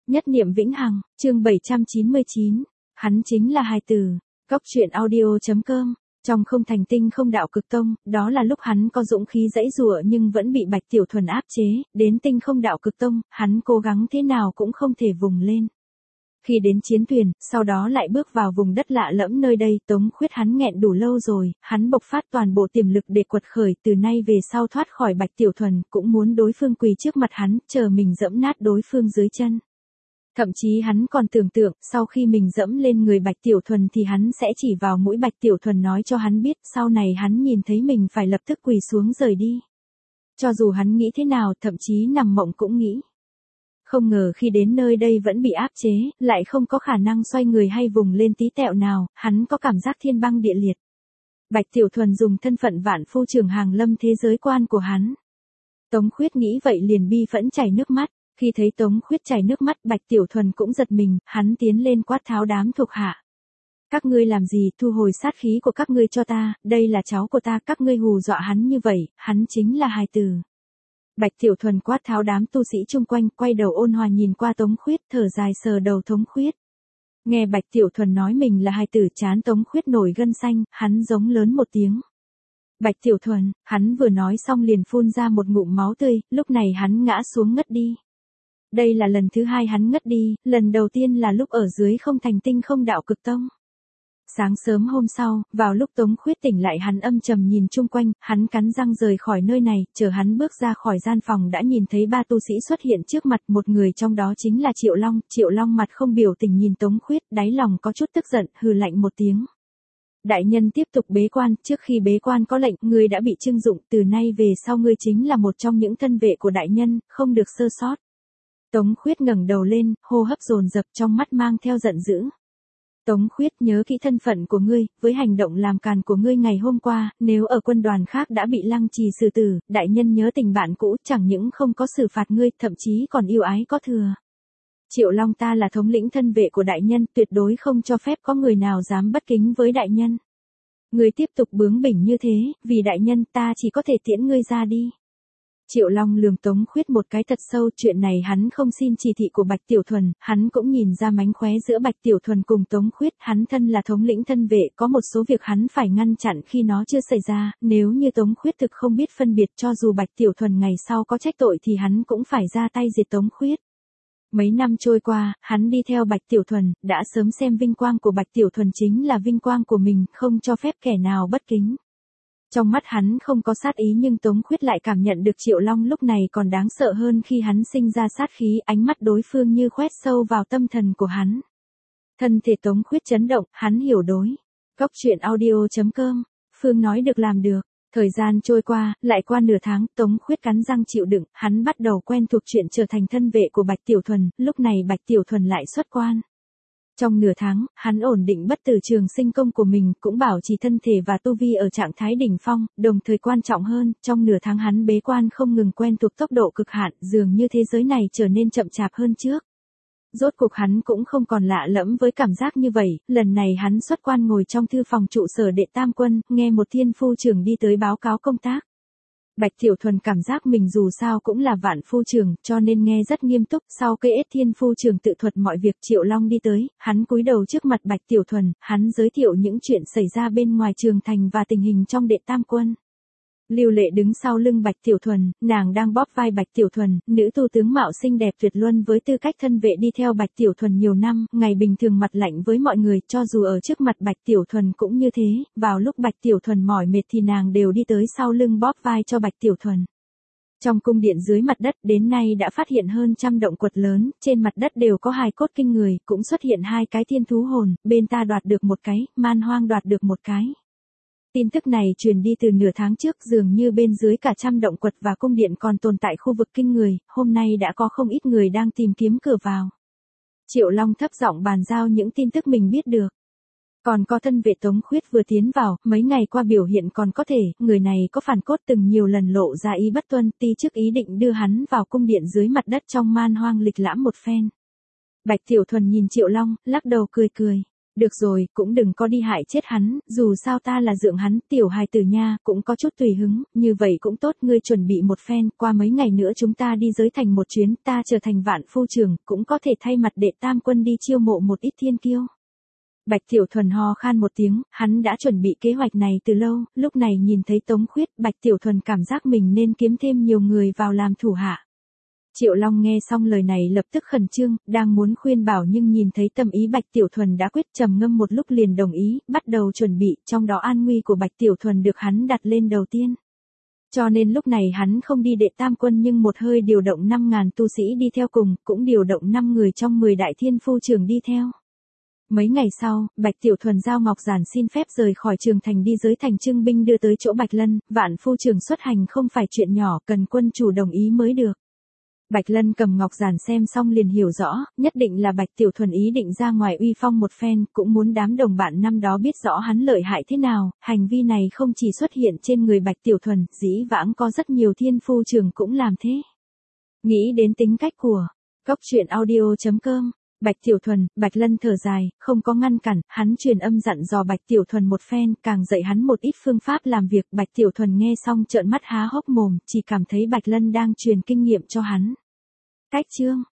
Nhất niệm vĩnh hằng, chương 799. Hắn chính là hài tử. Góc truyện audio.com. Trong không thành tinh không đạo cực tông, đó là lúc hắn có dũng khí giãy giụa nhưng vẫn bị Bạch Tiểu Thuần áp chế, đến tinh không đạo cực tông, hắn cố gắng thế nào cũng không thể vùng lên. Khi đến chiến thuyền, sau đó lại bước vào vùng đất lạ lẫm nơi đây, Tống Khuyết hắn nghẹn đủ lâu rồi, hắn bộc phát toàn bộ tiềm lực để quật khởi, từ nay về sau thoát khỏi Bạch Tiểu Thuần, cũng muốn đối phương quỳ trước mặt hắn, chờ mình dẫm nát đối phương dưới chân. Thậm chí hắn còn tưởng tượng, sau khi mình dẫm lên người Bạch Tiểu Thuần thì hắn sẽ chỉ vào mũi Bạch Tiểu Thuần nói cho hắn biết, sau này hắn nhìn thấy mình phải lập tức quỳ xuống rời đi. Cho dù hắn nghĩ thế nào, thậm chí nằm mộng cũng nghĩ. Không ngờ khi đến nơi đây vẫn bị áp chế, lại không có khả năng xoay người hay vùng lên tí tẹo nào, hắn có cảm giác thiên băng địa liệt. Bạch Tiểu Thuần dùng thân phận vạn phu trưởng hàng lâm thế giới quan của hắn. Tống Khuyết nghĩ vậy liền bi phẫn chảy nước mắt. Khi thấy Tống Khuyết chảy nước mắt, Bạch Tiểu Thuần cũng giật mình, hắn tiến lên quát tháo đám thuộc hạ. Các ngươi làm gì, thu hồi sát khí của các ngươi cho ta, đây là cháu của ta, các ngươi hù dọa hắn như vậy, hắn chính là hài tử. Bạch Tiểu Thuần quát tháo đám tu sĩ chung quanh, quay đầu ôn hòa nhìn qua Tống Khuyết, thở dài sờ đầu Tống Khuyết. Nghe Bạch Tiểu Thuần nói mình là hài tử, trán Tống Khuyết nổi gân xanh, hắn giống lớn một tiếng. Bạch Tiểu Thuần, hắn vừa nói xong liền phun ra một ngụm máu tươi, lúc này hắn ngã xuống ngất đi. Đây là lần thứ hai hắn ngất đi, lần đầu tiên là lúc ở dưới không thành tinh không đạo cực tông. Sáng sớm hôm sau, vào lúc Tống Khuyết tỉnh lại hắn âm trầm nhìn chung quanh, hắn cắn răng rời khỏi nơi này, chờ hắn bước ra khỏi gian phòng đã nhìn thấy ba tu sĩ xuất hiện trước mặt, một người trong đó chính là Triệu Long mặt không biểu tình nhìn Tống Khuyết, đáy lòng có chút tức giận, hừ lạnh một tiếng. Đại nhân tiếp tục bế quan, trước khi bế quan có lệnh, ngươi đã bị trưng dụng, từ nay về sau ngươi chính là một trong những thân vệ của đại nhân, không được sơ sót. Tống Khuyết ngẩng đầu lên, hô hấp dồn dập trong mắt mang theo giận dữ. Tống Khuyết, nhớ kỹ thân phận của ngươi, với hành động làm càn của ngươi ngày hôm qua, nếu ở quân đoàn khác đã bị lăng trì xử tử, đại nhân nhớ tình bạn cũ, chẳng những không có xử phạt ngươi, thậm chí còn yêu ái có thừa. Triệu Long, ta là thống lĩnh thân vệ của đại nhân, tuyệt đối không cho phép có người nào dám bất kính với đại nhân. Ngươi tiếp tục bướng bỉnh như thế, vì đại nhân ta chỉ có thể tiễn ngươi ra đi. Triệu Long lườm Tống Khuyết một cái thật sâu, chuyện này hắn không xin chỉ thị của Bạch Tiểu Thuần, hắn cũng nhìn ra mánh khóe giữa Bạch Tiểu Thuần cùng Tống Khuyết, hắn thân là thống lĩnh thân vệ, có một số việc hắn phải ngăn chặn khi nó chưa xảy ra, nếu như Tống Khuyết thực không biết phân biệt, cho dù Bạch Tiểu Thuần ngày sau có trách tội thì hắn cũng phải ra tay diệt Tống Khuyết. Mấy năm trôi qua, hắn đi theo Bạch Tiểu Thuần, đã sớm xem vinh quang của Bạch Tiểu Thuần chính là vinh quang của mình, không cho phép kẻ nào bất kính. Trong mắt hắn không có sát ý nhưng Tống Khuyết lại cảm nhận được Triệu Long lúc này còn đáng sợ hơn khi hắn sinh ra sát khí, ánh mắt đối phương như khoét sâu vào tâm thần của hắn. Thân thể Tống Khuyết chấn động, hắn hiểu đối. Góc truyện audio.com, Phương nói được làm được. Thời gian trôi qua, lại qua nửa tháng, Tống Khuyết cắn răng chịu đựng, hắn bắt đầu quen thuộc chuyện trở thành thân vệ của Bạch Tiểu Thuần, lúc này Bạch Tiểu Thuần lại xuất quan. Trong nửa tháng, hắn ổn định bất tử trường sinh công của mình, cũng bảo trì thân thể và tu vi ở trạng thái đỉnh phong, đồng thời quan trọng hơn, trong nửa tháng hắn bế quan không ngừng quen thuộc tốc độ cực hạn, dường như thế giới này trở nên chậm chạp hơn trước. Rốt cuộc hắn cũng không còn lạ lẫm với cảm giác như vậy, lần này hắn xuất quan ngồi trong thư phòng trụ sở Đệ Tam Quân, nghe một thiên phu trưởng đi tới báo cáo công tác. Bạch Tiểu Thuần cảm giác mình dù sao cũng là vạn phu trưởng, cho nên nghe rất nghiêm túc, sau cây ết thiên phu trưởng tự thuật mọi việc. Triệu Long đi tới, hắn cúi đầu trước mặt Bạch Tiểu Thuần, hắn giới thiệu những chuyện xảy ra bên ngoài trường thành và tình hình trong Đệ Tam Quân. Lưu Lệ đứng sau lưng Bạch Tiểu Thuần, nàng đang bóp vai Bạch Tiểu Thuần, nữ tu tướng mạo xinh đẹp tuyệt luân với tư cách thân vệ đi theo Bạch Tiểu Thuần nhiều năm, ngày bình thường mặt lạnh với mọi người, cho dù ở trước mặt Bạch Tiểu Thuần cũng như thế, vào lúc Bạch Tiểu Thuần mỏi mệt thì nàng đều đi tới sau lưng bóp vai cho Bạch Tiểu Thuần. Trong cung điện dưới mặt đất, đến nay đã phát hiện hơn 100 động quật lớn, trên mặt đất đều có hài cốt kinh người, cũng xuất hiện 2 cái thiên thú hồn, bên ta đoạt được 1 cái, Man Hoang đoạt được 1 cái. Tin tức này truyền đi từ nửa tháng trước, dường như bên dưới cả 100 động quật và cung điện còn tồn tại khu vực kinh người, hôm nay đã có không ít người đang tìm kiếm cửa vào. Triệu Long thấp giọng bàn giao những tin tức mình biết được. Còn có thân vệ Tống Khuyết vừa tiến vào, mấy ngày qua biểu hiện còn có thể, người này có phản cốt từng nhiều lần lộ ra ý bất tuân, ti chức ý định đưa hắn vào cung điện dưới mặt đất trong Man Hoang lịch lãm một phen. Bạch Tiểu Thuần nhìn Triệu Long, lắc đầu cười cười. Được rồi, cũng đừng có đi hại chết hắn, dù sao ta là dượng hắn, tiểu hài tử nha, cũng có chút tùy hứng, như vậy cũng tốt, ngươi chuẩn bị một phen, qua mấy ngày nữa chúng ta đi giới thành một chuyến, ta trở thành vạn phu trưởng, cũng có thể thay mặt đệ tam quân đi chiêu mộ một ít thiên kiêu. Bạch Tiểu Thuần ho khan một tiếng, hắn đã chuẩn bị kế hoạch này từ lâu, lúc này nhìn thấy Tống Khuyết, Bạch Tiểu Thuần cảm giác mình nên kiếm thêm nhiều người vào làm thủ hạ. Triệu Long nghe xong lời này lập tức khẩn trương, đang muốn khuyên bảo nhưng nhìn thấy tâm ý Bạch Tiểu Thuần đã quyết, trầm ngâm một lúc liền đồng ý, bắt đầu chuẩn bị, trong đó an nguy của Bạch Tiểu Thuần được hắn đặt lên đầu tiên. Cho nên lúc này hắn không đi đệ tam quân nhưng một hơi điều động 5.000 tu sĩ đi theo cùng, cũng điều động 5 người trong 10 đại thiên phu trưởng đi theo. Mấy ngày sau, Bạch Tiểu Thuần giao Ngọc Giản xin phép rời khỏi Trường Thành đi giới thành trưng binh đưa tới chỗ Bạch Lân, vạn phu trưởng xuất hành không phải chuyện nhỏ, cần quân chủ đồng ý mới được. Bạch Lân cầm Ngọc Giản xem xong liền hiểu rõ, nhất định là Bạch Tiểu Thuần ý định ra ngoài uy phong một phen, cũng muốn đám đồng bạn năm đó biết rõ hắn lợi hại thế nào, hành vi này không chỉ xuất hiện trên người Bạch Tiểu Thuần, dĩ vãng có rất nhiều thiên phu trưởng cũng làm thế. Nghĩ đến tính cách của Cốc Truyện Audio.com, Bạch Tiểu Thuần, Bạch Lân thở dài, không có ngăn cản, hắn truyền âm dặn dò Bạch Tiểu Thuần một phen, càng dạy hắn một ít phương pháp làm việc, Bạch Tiểu Thuần nghe xong trợn mắt há hốc mồm, chỉ cảm thấy Bạch Lân đang truyền kinh nghiệm cho hắn. Cách chương